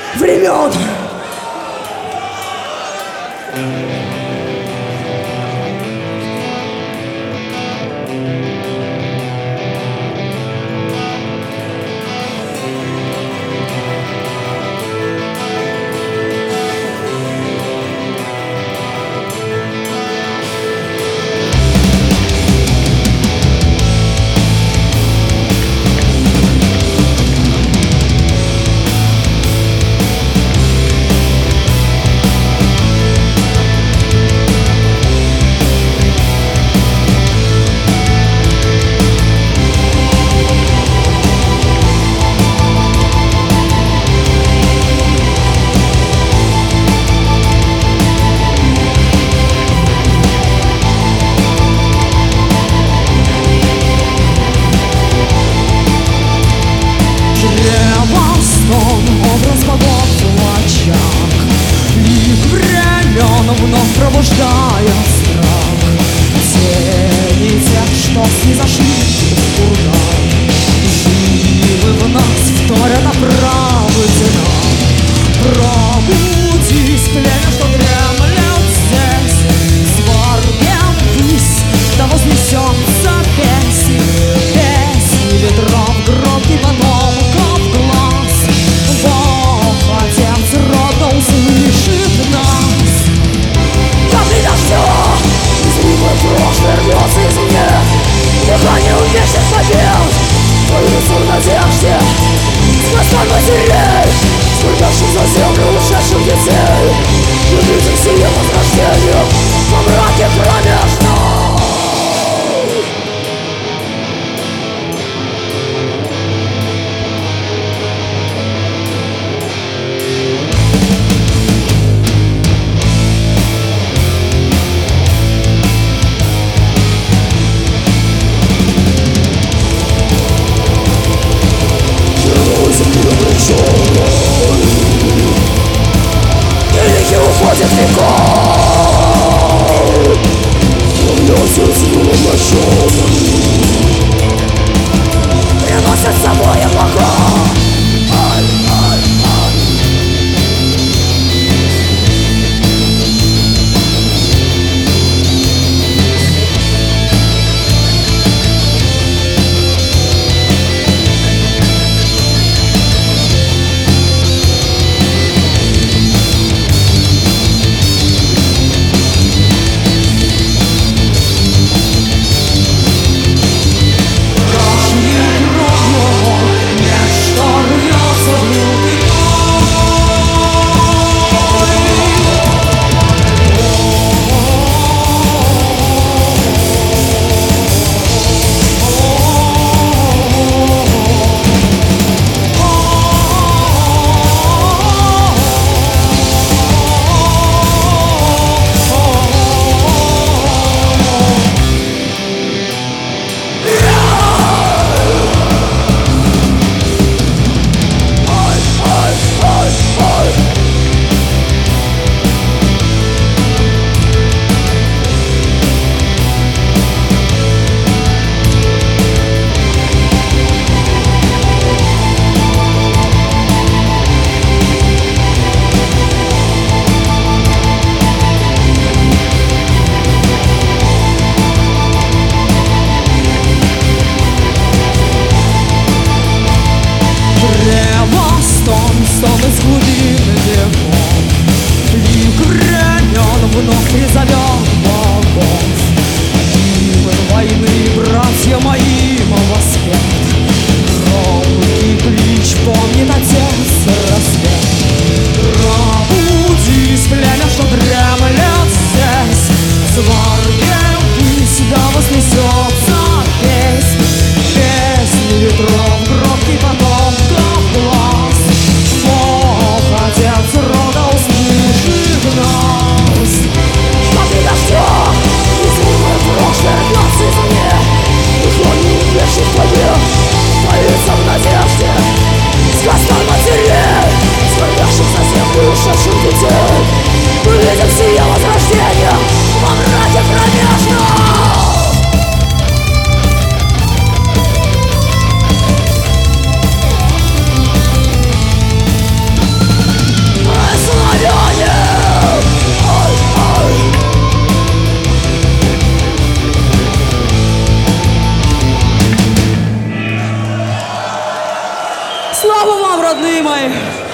времен. Образ погод в очах, лик времен вновь пробуждает страх. Тени тех, что снизошли в курган, живы в нас, вторят оправы дела. Пробудись, племя, что дремлет здесь, сваргем ввысь, да вознесется песнь. Песни ветров, громкий потомков глаз. Бог, Отец рода, услышит нас. Капли дождя, излитое прошлое рвется из мне. Дыхание вечных побед, появится в надежде. Спасай матерей, скорбящих за землю ушедших детей. Любитель сие возрождения во мраке кромешном. Великий уходит веков. Слава вам, родные мои!